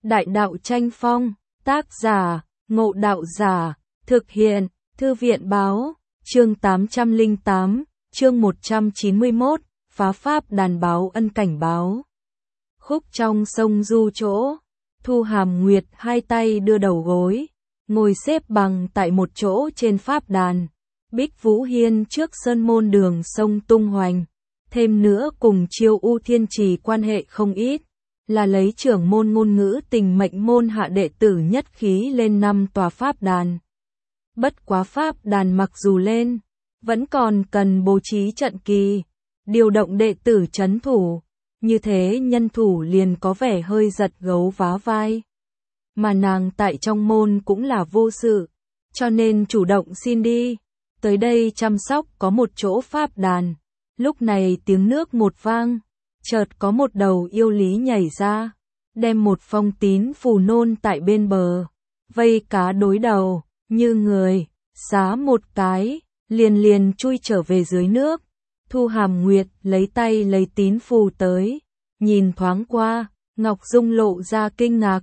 Đại đạo tranh phong, tác giả, Ngộ Đạo Giả, thực hiện, Thư viện báo, chương 808, chương 191, phá pháp đàn báo ân cảnh báo. Khúc trong sông du chỗ, Thu Hàm Nguyệt hai tay đưa đầu gối, ngồi xếp bằng tại một chỗ trên pháp đàn. Bích Vũ Hiên trước sơn môn đường sông tung hoành, thêm nữa cùng Chiêu U Thiên Trì quan hệ không ít, là lấy trưởng môn ngôn ngữ tình mệnh môn hạ đệ tử nhất khí lên 5 tòa pháp đàn. Bất quá pháp đàn mặc dù lên, vẫn còn cần bố trí trận kỳ, điều động đệ tử trấn thủ, như thế nhân thủ liền có vẻ hơi giật gấu vá vai. Mà nàng tại trong môn cũng là vô sự, cho nên chủ động xin đi, tới đây chăm sóc có một chỗ pháp đàn. Lúc này tiếng nước một vang, chợt có một đầu yêu lý nhảy ra, đem một phong tín phù nôn tại bên bờ, vây cá đối đầu, như người, xá một cái, liền chui trở về dưới nước. Thu Hàm Nguyệt lấy tay lấy tín phù tới, nhìn thoáng qua, Ngọc Dung lộ ra kinh ngạc,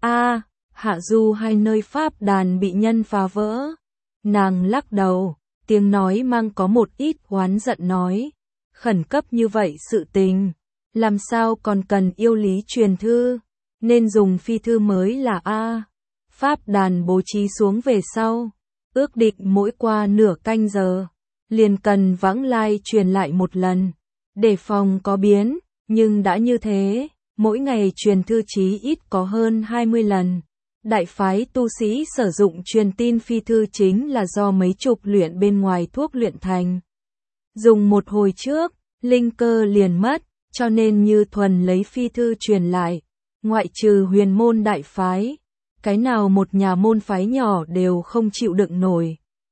Hạ Du hai nơi pháp đàn bị nhân phá vỡ. Nàng lắc đầu, tiếng nói mang có một ít oán giận nói, khẩn cấp như vậy sự tình, làm sao còn cần yêu lý truyền thư, nên dùng phi thư mới là Pháp đàn bố trí xuống về sau, ước định mỗi qua nửa canh giờ, liền cần vãng lai truyền lại một lần, để phòng có biến, nhưng đã như thế, mỗi ngày truyền thư chí ít có hơn 20 lần. Đại phái tu sĩ sử dụng truyền tin phi thư chính là do mấy chục luyện bên ngoài thuốc luyện thành. Dùng một hồi trước, linh cơ liền mất, cho nên như thuần lấy phi thư truyền lại, ngoại trừ huyền môn đại phái, cái nào một nhà môn phái nhỏ đều không chịu đựng nổi.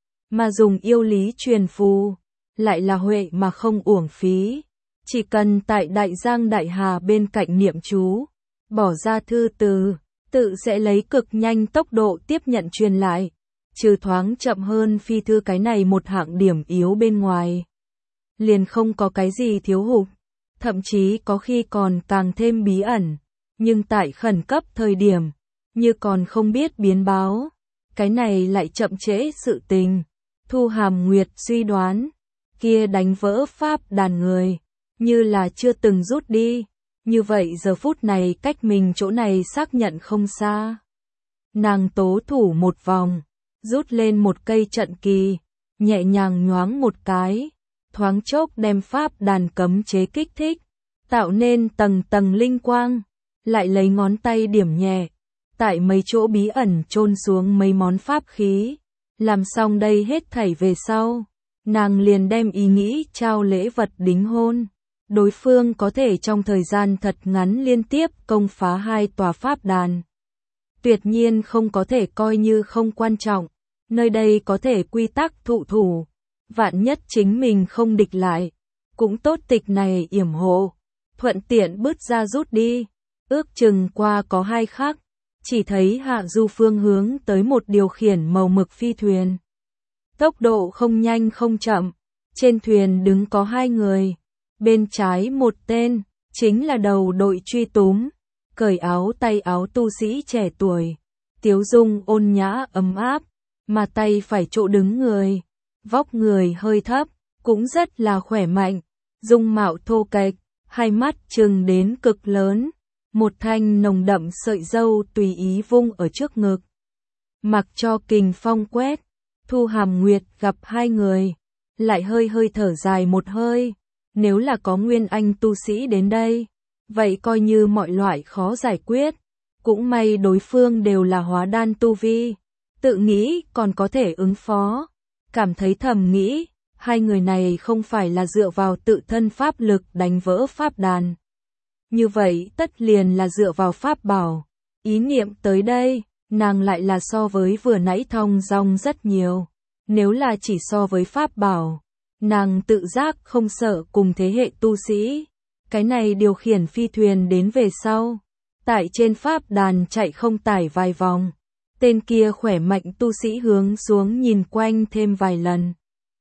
Mà dùng yêu lý truyền phù, lại là huệ mà không uổng phí, chỉ cần tại Đại Giang Đại Hà bên cạnh niệm chú, bỏ ra thư từ, tự sẽ lấy cực nhanh tốc độ tiếp nhận truyền lại, trừ thoáng chậm hơn phi thư cái này một hạng điểm yếu bên ngoài. Liền không có cái gì thiếu hụt, thậm chí có khi còn càng thêm bí ẩn, nhưng tại khẩn cấp thời điểm, như còn không biết biến báo, cái này lại chậm trễ sự tình. Thu Hàm Nguyệt suy đoán, kia đánh vỡ pháp đàn người, như là chưa từng rút đi, như vậy giờ phút này cách mình chỗ này xác nhận không xa. Nàng tố thủ một vòng, rút lên một cây trận kỳ, nhẹ nhàng nhoáng một cái, thoáng chốc đem pháp đàn cấm chế kích thích, tạo nên tầng tầng linh quang, lại lấy ngón tay điểm nhẹ, tại mấy chỗ bí ẩn chôn xuống mấy món pháp khí. Làm xong đây hết thảy về sau, nàng liền đem ý nghĩ trao lễ vật đính hôn. Đối phương có thể trong thời gian thật ngắn liên tiếp công phá 2 tòa pháp đàn. Tuyệt nhiên không có thể coi như không quan trọng, nơi đây có thể quy tắc thụ thủ, vạn nhất chính mình không địch lại, cũng tốt tịch này yểm hộ, thuận tiện bứt ra rút đi. Ước chừng qua có 2 khắc, chỉ thấy Hạ Du phương hướng tới một điều khiển màu mực phi thuyền. Tốc độ không nhanh không chậm, trên thuyền đứng có 2 người. Bên trái một tên, chính là đầu đội truy túm, cởi áo tay áo tu sĩ trẻ tuổi, tiếu dung ôn nhã ấm áp, mà tay phải chỗ đứng người, vóc người hơi thấp, cũng rất là khỏe mạnh, dung mạo thô kệch, hai mắt trừng đến cực lớn, một thanh nồng đậm sợi râu tùy ý vung ở trước ngực. Mặc cho kình phong quét, Thu Hàm Nguyệt gặp 2 người, lại hơi thở dài một hơi. Nếu là có nguyên anh tu sĩ đến đây, vậy coi như mọi loại khó giải quyết. Cũng may đối phương đều là hóa đan tu vi, tự nghĩ còn có thể ứng phó. Cảm thấy thầm nghĩ, 2 người này không phải là dựa vào tự thân pháp lực đánh vỡ pháp đàn. Như vậy tất liền là dựa vào pháp bảo. Ý niệm tới đây, nàng lại là so với vừa nãy thong dong rất nhiều. Nếu là chỉ so với pháp bảo, nàng tự giác không sợ cùng thế hệ tu sĩ. Cái này điều khiển phi thuyền đến về sau, tại trên pháp đàn chạy không tải vài vòng. Tên kia khỏe mạnh tu sĩ hướng xuống nhìn quanh thêm vài lần.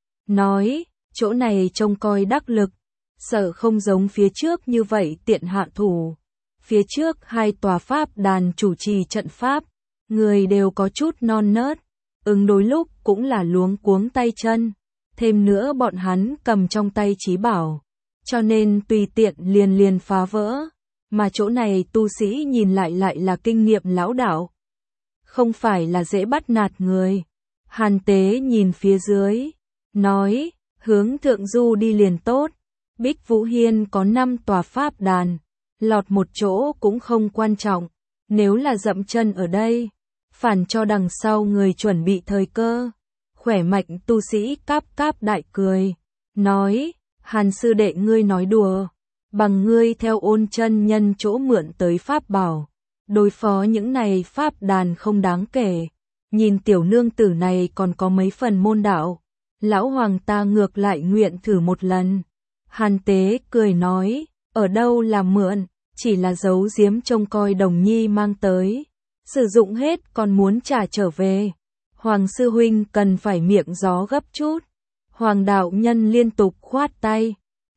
Nói, chỗ này trông coi đắc lực, sợ không giống phía trước như vậy tiện hạ thủ. phía trước hai tòa pháp đàn chủ trì trận pháp, người đều có chút non nớt, đôi lúc cũng là luống cuống tay chân, thêm nữa bọn hắn cầm trong tay chí bảo, cho nên tùy tiện liền phá vỡ, mà chỗ này tu sĩ nhìn lại là kinh nghiệm lão đạo, không phải là dễ bắt nạt người. Hàn Tế nhìn phía dưới, nói, hướng thượng du đi liền tốt, Bích Vũ Hiên có 5 tòa pháp đàn, lọt một chỗ cũng không quan trọng, nếu là dậm chân ở đây, phản cho đằng sau người chuẩn bị thời cơ. Khỏe mạnh tu sĩ cáp đại cười, nói, Hàn sư đệ ngươi nói đùa, bằng ngươi theo Ôn chân nhân chỗ mượn tới pháp bảo, đối phó những này pháp đàn không đáng kể, nhìn tiểu nương tử này còn có mấy phần môn đạo, lão hoàng ta ngược lại nguyện thử một lần. Hàn Tế cười nói, ở đâu là mượn, chỉ là giấu giếm trông coi Đồng Nhi mang tới, sử dụng hết còn muốn trả trở về. Hoàng sư huynh cần phải miệng gió gấp chút. Hoàng đạo nhân liên tục khoát tay,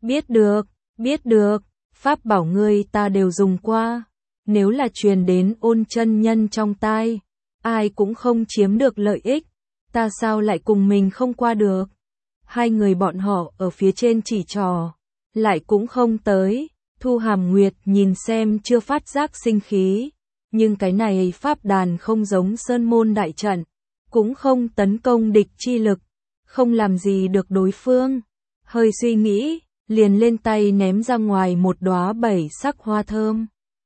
biết được, pháp bảo ngươi ta đều dùng qua, nếu là truyền đến Ôn chân nhân trong tai, ai cũng không chiếm được lợi ích, ta sao lại cùng mình không qua được. Hai người bọn họ ở phía trên chỉ trò, lại cũng không tới. Thu Hàm Nguyệt nhìn xem chưa phát giác sinh khí, nhưng cái này pháp đàn không giống sơn môn đại trận, cũng không tấn công địch chi lực, không làm gì được đối phương. Hơi suy nghĩ, liền lên tay ném ra ngoài một đóa 7 sắc hoa thơm.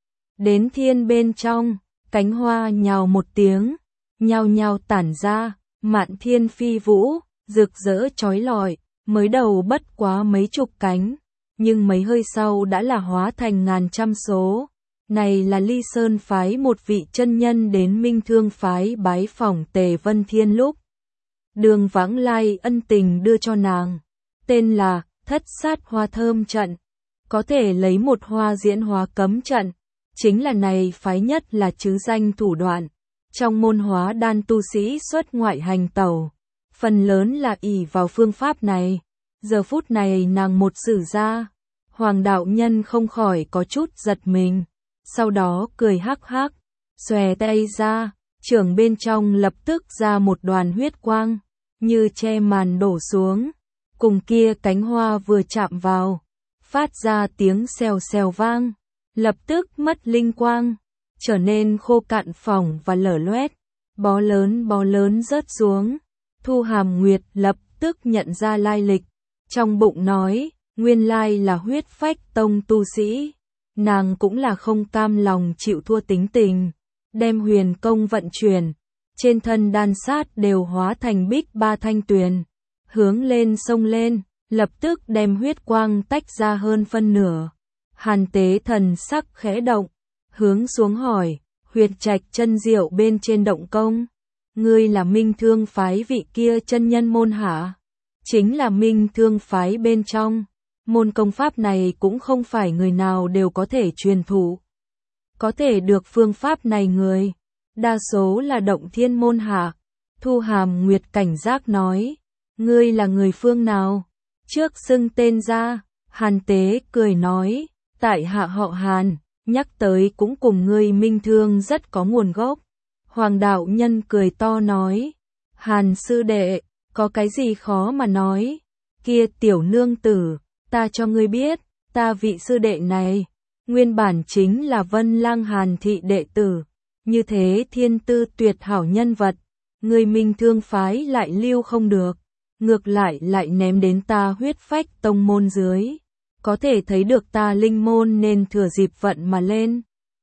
Đến thiên bên trong, cánh hoa nhào một tiếng, nhao tản ra, mạn thiên phi vũ, rực rỡ chói lọi, mới đầu bất quá mấy chục cánh, nhưng mấy hơi sau đã là hóa thành ngàn trăm số. Này là Ly Sơn phái một vị chân nhân đến Minh Thương phái bái phỏng Tề Vân Thiên lúc Đường vãng lai ân tình đưa cho nàng, tên là Thất Sát Hoa Thơm Trận, có thể lấy một hoa diễn hóa cấm trận, chính là này phái nhất là chứ danh thủ đoạn. Trong môn hóa đan tu sĩ xuất ngoại hành tẩu, phần lớn là ỷ vào phương pháp này. Giờ phút này nàng một sử ra, Hoàng đạo nhân không khỏi có chút giật mình, sau đó cười hắc hắc, xòe tay ra, trưởng bên trong lập tức ra một đoàn huyết quang, như che màn đổ xuống, cùng kia cánh hoa vừa chạm vào, phát ra tiếng xèo xèo vang, lập tức mất linh quang, trở nên khô cạn phỏng và lở loét, bó lớn rớt xuống. Thu Hàm Nguyệt lập tức nhận ra lai lịch, trong bụng nói, nguyên lai là Huyết Phách Tông tu sĩ. Nàng cũng là không cam lòng chịu thua tính tình, đem huyền công vận chuyển, trên thân đan sát đều hóa thành bích ba thanh tuyền, hướng lên sông lên, lập tức đem huyết quang tách ra hơn phân nửa. Hàn Tế thần sắc khẽ động, hướng xuống hỏi, huyệt trạch chân diệu bên trên động công, ngươi là Minh Thương phái vị kia chân nhân môn hả? Chính là Minh Thương phái bên trong. Môn công pháp này cũng không phải người nào đều có thể truyền thụ. Có thể được phương pháp này người, đa số là động thiên môn hạ. Thu Hàm Nguyệt cảnh giác nói, ngươi là người phương nào? Trước xưng tên ra, Hàn Tế cười nói, tại hạ họ Hàn, nhắc tới cũng cùng ngươi Minh Thương rất có nguồn gốc. Hoàng đạo nhân cười to nói, Hàn sư đệ, có cái gì khó mà nói, kia tiểu nương tử. Ta cho ngươi biết, ta vị sư đệ này, nguyên bản chính là Vân Lang Hàn thị đệ tử, như thế thiên tư tuyệt hảo nhân vật, người Minh Thương phái lại lưu không được, ngược lại ném đến ta Huyết Phách Tông môn dưới, có thể thấy được ta linh môn nên thừa dịp vận mà lên.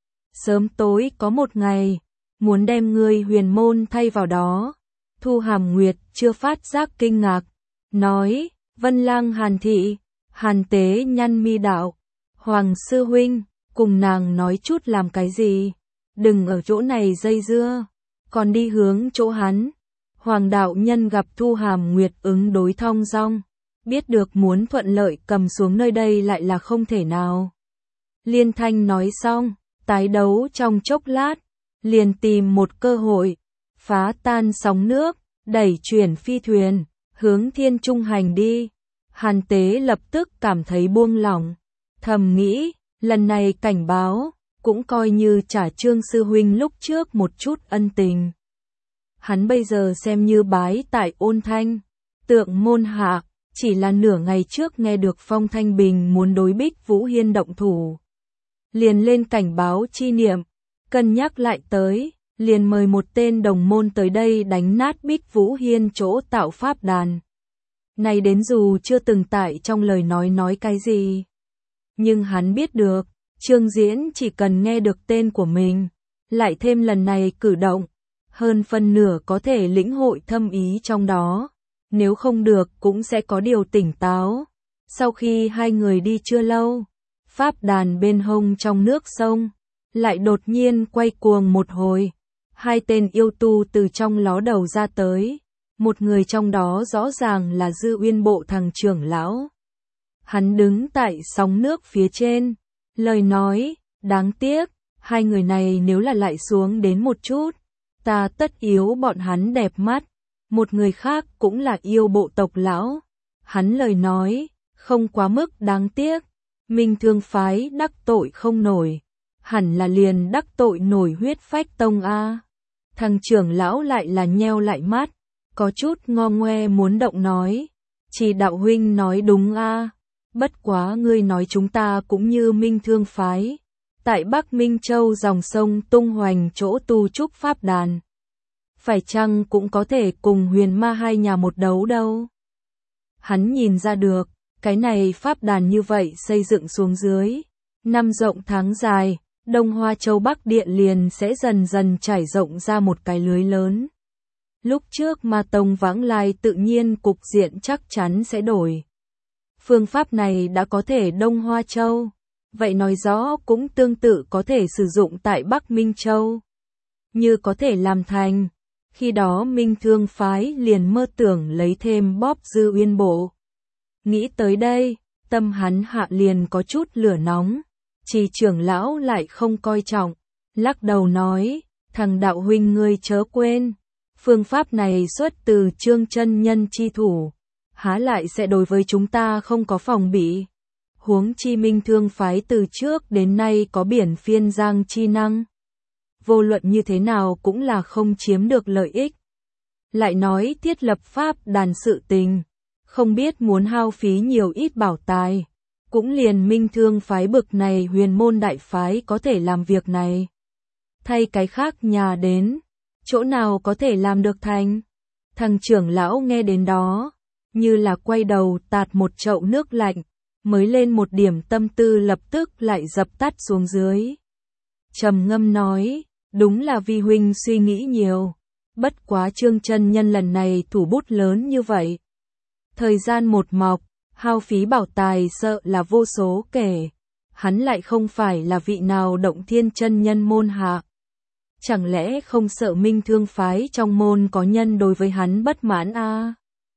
Sớm tối có một ngày, muốn đem ngươi huyền môn thay vào đó. Thu Hàm Nguyệt chưa phát giác kinh ngạc, nói, Vân Lang Hàn thị. Hàn Tế nhăn mi đạo, Hoàng sư huynh, cùng nàng nói chút làm cái gì, đừng ở chỗ này dây dưa, còn đi hướng chỗ hắn. Hoàng đạo nhân gặp Thu Hàm Nguyệt ứng đối thong dong, biết được muốn thuận lợi cầm xuống nơi đây lại là không thể nào. Liên thanh nói xong, tái đấu trong chốc lát, liền tìm một cơ hội, phá tan sóng nước, đẩy chuyển phi thuyền, hướng Thiên Trung hành đi. Hàn Tế lập tức cảm thấy buông lỏng, thầm nghĩ, lần này cảnh báo, cũng coi như trả Trương sư huynh lúc trước một chút ân tình. Hắn bây giờ xem như bái tại Ôn Thanh, Tượng môn hạ, chỉ là nửa ngày trước nghe được Phong Thanh Bình muốn đối Bích Vũ Hiên động thủ. Liền lên cảnh báo chi niệm, cân nhắc lại tới, liền mời một tên đồng môn tới đây đánh nát Bích Vũ Hiên chỗ tạo pháp đàn. Này đến dù chưa từng tại trong lời nói cái gì, nhưng hắn biết được, Trương Diễn chỉ cần nghe được tên của mình, lại thêm lần này cử động, hơn phân nửa có thể lĩnh hội thâm ý trong đó, nếu không được cũng sẽ có điều tỉnh táo. Sau khi hai người đi chưa lâu, pháp đàn bên hông trong nước sông, lại đột nhiên quay cuồng một hồi, hai tên yêu tu từ trong ló đầu ra tới, một người trong đó rõ ràng là Dư Uyên Bộ thằng trưởng lão. Hắn đứng tại sóng nước phía trên, lời nói, đáng tiếc, hai người này nếu là lại xuống đến một chút, ta tất yếu bọn hắn đẹp mắt. Một người khác cũng là yêu bộ tộc lão, hắn lời nói, không quá mức đáng tiếc, Minh Thương phái đắc tội không nổi, hẳn là liền đắc tội nổi Huyết Phách Tông a. Thằng trưởng lão lại là nheo lại mắt, có chút ngo ngoe muốn động nói, chỉ đạo huynh nói đúng a, bất quá ngươi nói chúng ta cũng như Minh Thương phái, tại Bắc Minh Châu dòng sông tung hoành chỗ tu trúc pháp đàn. Phải chăng cũng có thể cùng Huyền Ma hai nhà một đấu đâu. Hắn nhìn ra được, cái này pháp đàn như vậy xây dựng xuống dưới, năm rộng tháng dài, Đông Hoa Châu Bắc Điện liền sẽ dần dần trải rộng ra một cái lưới lớn. Lúc trước Ma Tông vãng lai tự nhiên cục diện chắc chắn sẽ đổi. Phương pháp này đã có thể Đông Hoa Châu, vậy nói rõ cũng tương tự có thể sử dụng tại Bắc Minh Châu. Như có thể làm thành, khi đó Minh Thương phái liền mơ tưởng lấy thêm bóp Dư Uyên Bộ. Nghĩ tới đây, tâm hắn hạ liền có chút lửa nóng, chỉ trưởng lão lại không coi trọng, lắc đầu nói, thằng đạo huynh ngươi chớ quên, phương pháp này xuất từ Trương chân nhân chi thủ, há lại sẽ đối với chúng ta không có phòng bị. Huống chi Minh Thương phái từ trước đến nay có biển phiên giang chi năng. Vô luận như thế nào cũng là không chiếm được lợi ích. Lại nói thiết lập pháp đàn sự tình, không biết muốn hao phí nhiều ít bảo tài, cũng liền Minh Thương phái bực này huyền môn đại phái có thể làm việc này. Thay cái khác nhà đến, chỗ nào có thể làm được thành. Thằng trưởng lão nghe đến đó, như là quay đầu tạt một chậu nước lạnh, mới lên một điểm tâm tư lập tức lại dập tắt xuống dưới. Trầm ngâm nói, đúng là vi huynh suy nghĩ nhiều, bất quá Trương chân nhân lần này thủ bút lớn như vậy. Thời gian một mọc, hao phí bảo tài sợ là vô số kể, hắn lại không phải là vị nào động thiên chân nhân môn hạ. Chẳng lẽ không sợ Minh Thương phái trong môn có nhân đối với hắn bất mãn a?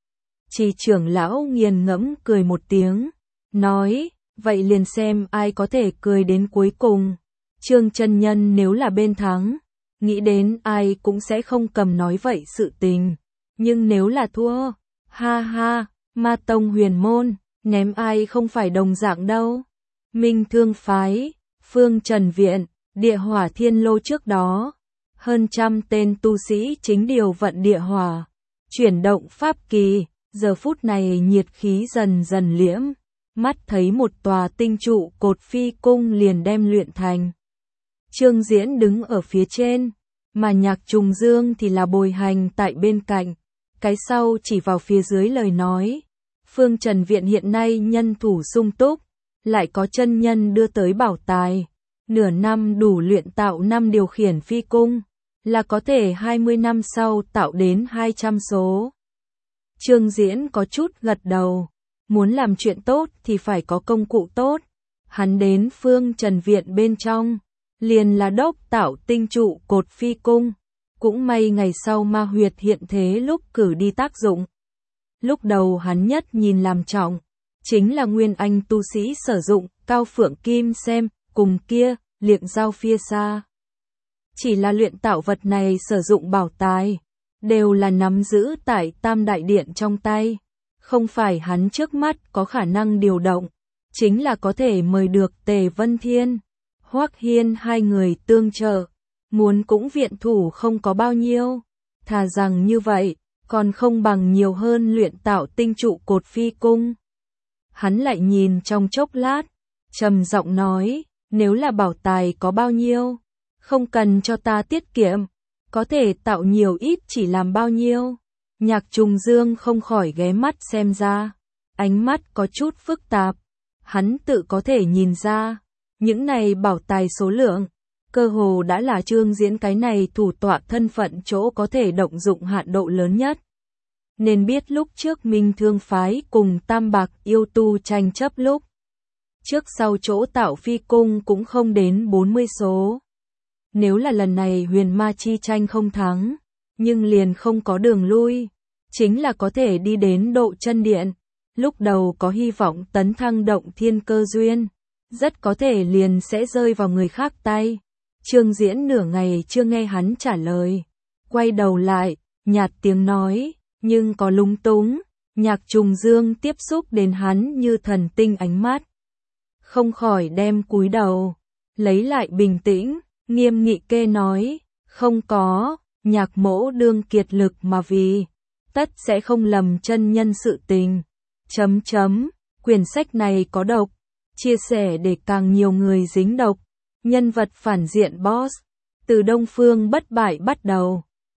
Chỉ trưởng lão nghiền ngẫm cười một tiếng, nói, vậy liền xem ai có thể cười đến cuối cùng. Trương chân nhân nếu là bên thắng, nghĩ đến ai cũng sẽ không cầm nói vậy sự tình. Nhưng nếu là thua, ha ha, Ma Tông huyền môn, ném ai không phải đồng dạng đâu. Minh Thương phái, Phương Trần Viện, Địa Hỏa Thiên Lô trước đó, hơn trăm tên tu sĩ chính điều vận địa hỏa, chuyển động pháp kỳ, giờ phút này nhiệt khí dần dần liễm, mắt thấy một tòa tinh trụ cột phi cung liền đem luyện thành. Trương Diễn đứng ở phía trên, mà Nhạc Trùng Dương thì là bồi hành tại bên cạnh, cái sau chỉ vào phía dưới lời nói. Phương Trần Viện hiện nay nhân thủ sung túc, lại có chân nhân đưa tới bảo tài, nửa năm đủ luyện tạo 5 điều khiển phi cung, là có thể 20 năm sau tạo đến 200 số. Trương Diễn có chút gật đầu, muốn làm chuyện tốt thì phải có công cụ tốt. Hắn đến Phương Trần Viện bên trong, liền là đốc tạo tinh trụ cột phi cung, cũng may ngày sau ma huyệt hiện thế lúc cử đi tác dụng. Lúc đầu hắn nhất nhìn làm trọng, chính là nguyên anh tu sĩ sử dụng, Cao Phượng Kim xem, cùng kia, liệng giao phía xa. Chỉ là luyện tạo vật này sử dụng bảo tài, đều là nắm giữ tại Tam Đại Điện trong tay, không phải hắn trước mắt có khả năng điều động, chính là có thể mời được Tề Vân Thiên, Hoắc Hiên hai người tương trợ, muốn cũng viện thủ không có bao nhiêu, thà rằng như vậy, còn không bằng nhiều hơn luyện tạo tinh trụ cột phi cung. Hắn lại nhìn trong chốc lát, trầm giọng nói, nếu là bảo tài có bao nhiêu, không cần cho ta tiết kiệm, có thể tạo nhiều ít chỉ làm bao nhiêu. Nhạc Trùng Dương không khỏi ghé mắt xem ra, ánh mắt có chút phức tạp, hắn tự có thể nhìn ra, những này bảo tài số lượng, cơ hồ đã là Trương Diễn cái này thủ tọa thân phận chỗ có thể động dụng hạn độ lớn nhất. Nên biết lúc trước Minh Thương phái cùng Tam Bạc yêu tu tranh chấp lúc trước sau chỗ tạo phi cung cũng không đến 40 số. Nếu là lần này huyền ma chi tranh không thắng, nhưng liền không có đường lui, chính là có thể đi đến độ chân điện, lúc đầu có hy vọng tấn thăng động thiên cơ duyên, rất có thể liền sẽ rơi vào người khác tay. Trương Diễn nửa ngày chưa nghe hắn trả lời, quay đầu lại, nhạt tiếng nói, nhưng có lúng túng. Nhạc Trùng Dương tiếp xúc đến hắn như thần tinh ánh mắt, không khỏi đem cúi đầu, lấy lại bình tĩnh, nghiêm nghị kê nói, không có, Nhạc mỗ đương kiệt lực mà vì, tất sẽ không lầm chân nhân sự tình. Quyển sách này có độc, chia sẻ để càng nhiều người dính độc, nhân vật phản diện boss, từ Đông Phương bất bại bắt đầu.